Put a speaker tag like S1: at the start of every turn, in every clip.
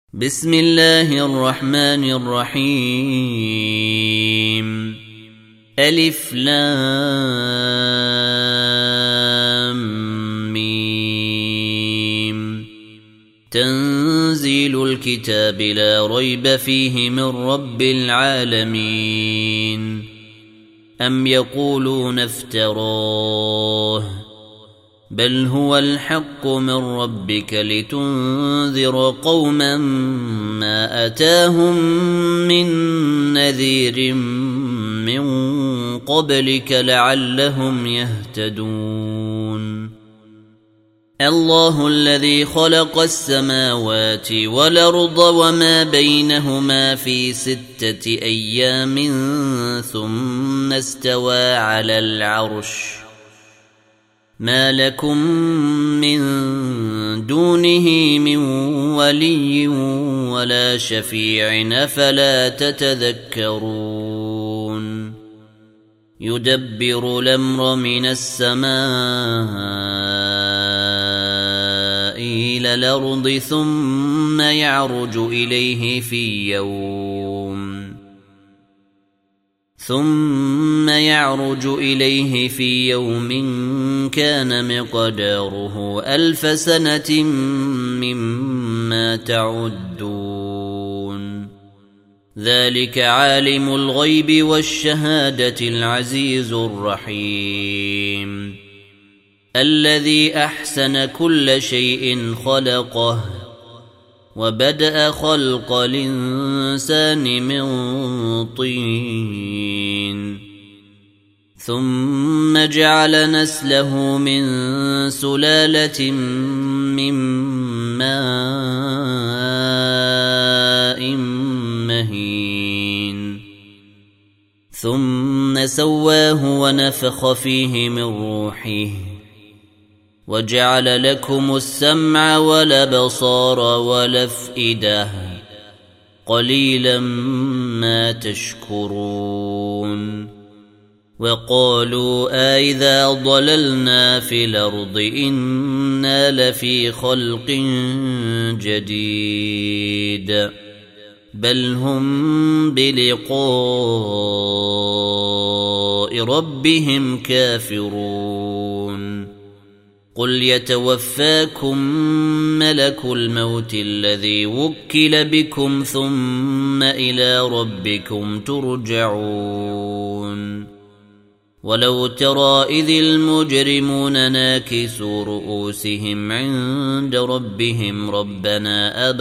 S1: بسم الله الرحمن الرحيم ألف لام ميم تنزيل الكتاب لا ريب فيه من رب العالمين أم يقولون افتراه بل هو الحق من ربك لتنذر قوما ما أتاهم من نذير من قبلك لعلهم يهتدون. الله الذي خلق السماوات والأرض وما بينهما في 6 أيام ثم استوى على العرش ما لكم من دونه من ولي ولا شفيع أفلا تتذكرون. يدبر الأمر من السماء إلى الأرض ثم يعرج إليه في يوم كان مقداره 1000 سنة مما تعدون. ذلك عالم الغيب والشهادة العزيز الرحيم الذي أحسن كل شيء خلقه وبدأ خلق الإنسان من طين ثم جعل نسله من سلالة من ماء مهين ثم سواه ونفخ فيه من روحه وجعل لكم السمع والأبصار والأفئدة قليلا ما تشكرون. وقالوا أإذا ضللنا في الأرض إنا لفي خلق جديد بل هم بلقاء ربهم كافرون. قل يتوفاكم ملك الموت الذي وكل بكم ثم إلى ربكم ترجعون. ولو ترى إذ المجرمون ناكسوا رؤوسهم عند ربهم ربنا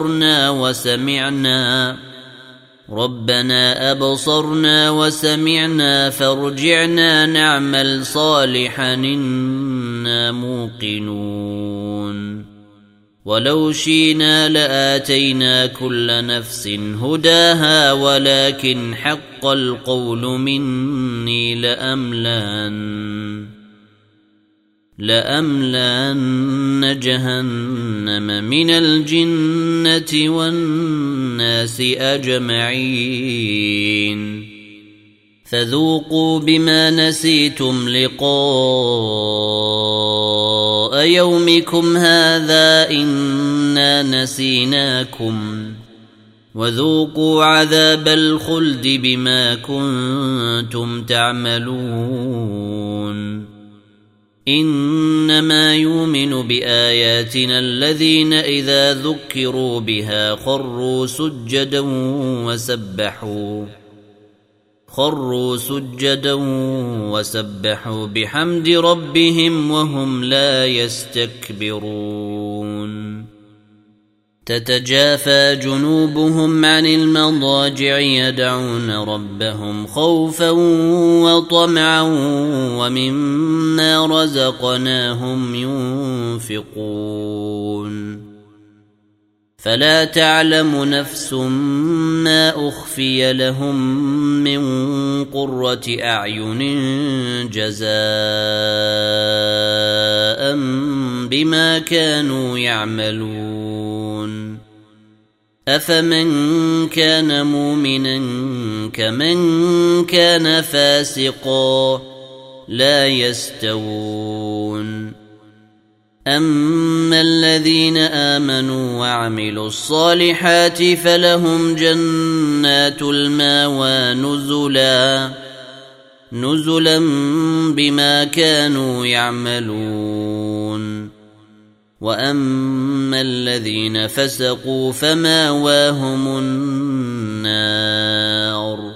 S1: أبصرنا وسمعنا فارجعنا نعمل صالحا إنا موقنون. ولو شئنا لآتينا كل نفس هداها ولكن حق القول مني لأملأن جهنم من الجنة والناس أجمعين. فذوقوا بما نسيتم لقاء يومكم هذا إنا نسيناكم وذوقوا عذاب الخلد بما كنتم تعملون. إنما يؤمن بآياتنا الذين إذا ذكروا بها خروا سجدا وسبحوا بحمد ربهم وهم لا يستكبرون. تتجافى جنوبهم عن المضاجع يدعون ربهم خوفا وطمعا ومما رزقناهم ينفقون. فلا تعلم نفس ما أخفي لهم من قرة أعين جزاء بما كانوا يعملون. أفمن كان مؤمنا كمن كان فاسقا لا يستوون. أما الذين آمنوا وعملوا الصالحات فلهم جنات المأوى نزلا بما كانوا يعملون. وأما الذين فسقوا فمأواهم النار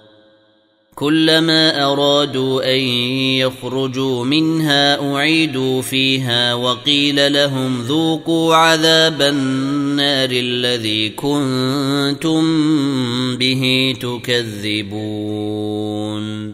S1: كلما أرادوا أن يخرجوا منها أعيدوا فيها وقيل لهم ذوقوا عذاب النار الذي كنتم به تكذبون.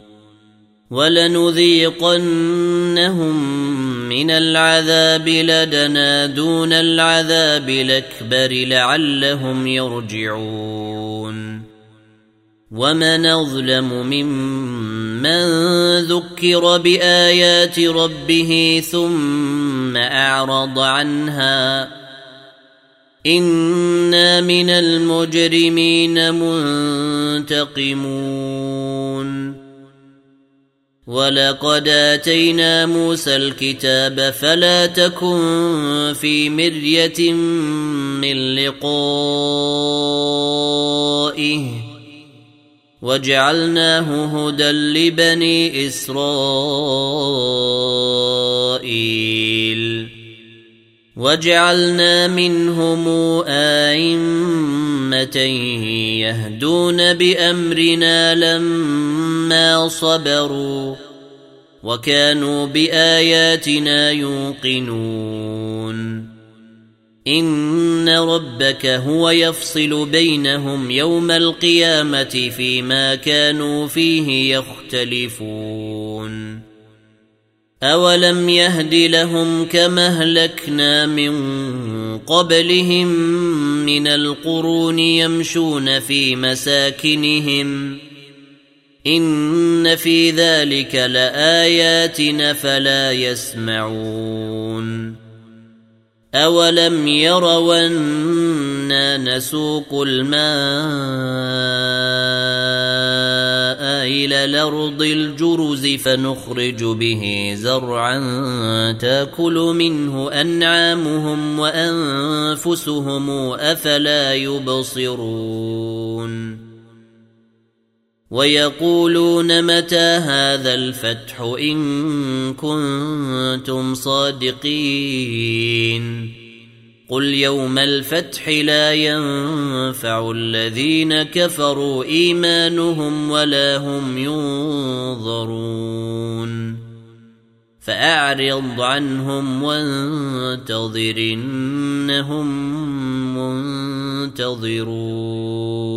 S1: ولنذيقنهم من العذاب لدنا دون العذاب الأكبر لعلهم يرجعون. ومن أظلم ممن ذكر بآيات ربه ثم أعرض عنها إنا من المجرمين منتقمون. ولقد آتينا موسى الكتاب فلا تكن في مرية من لقائه وجعلناه هدى لبني إسرائيل وجعلنا منهم أئمة يهدون بأمرنا لما صبروا وكانوا بآياتنا يوقنون. إن ربك هو يفصل بينهم يوم القيامة فيما كانوا فيه يختلفون. أولم يهد لهم كما أهلكنا من قبلهم من القرون يمشون في مساكنهم إن في ذلك لآيات فلا يسمعون. أولم يروا أنا نسوق الماء إلى الأرض الجرز فنخرج به زرعا تأكل منه أنعامهم وأنفسهم أفلا يبصرون. ويقولون متى هذا الفتح إن كنتم صادقين قل يوم الفتح لا ينفع الذين كفروا إيمانهم ولا هم ينظرون. فأعرض عنهم وانتظر إنهم منتظرون.